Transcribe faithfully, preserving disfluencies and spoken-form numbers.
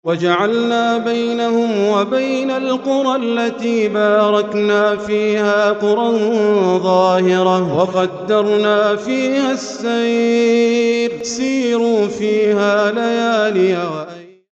وجعلنا بينهم وبين القرى التي باركنا فيها قرى ظاهرة وقدرنا فيها السير سيروا فيها ليالي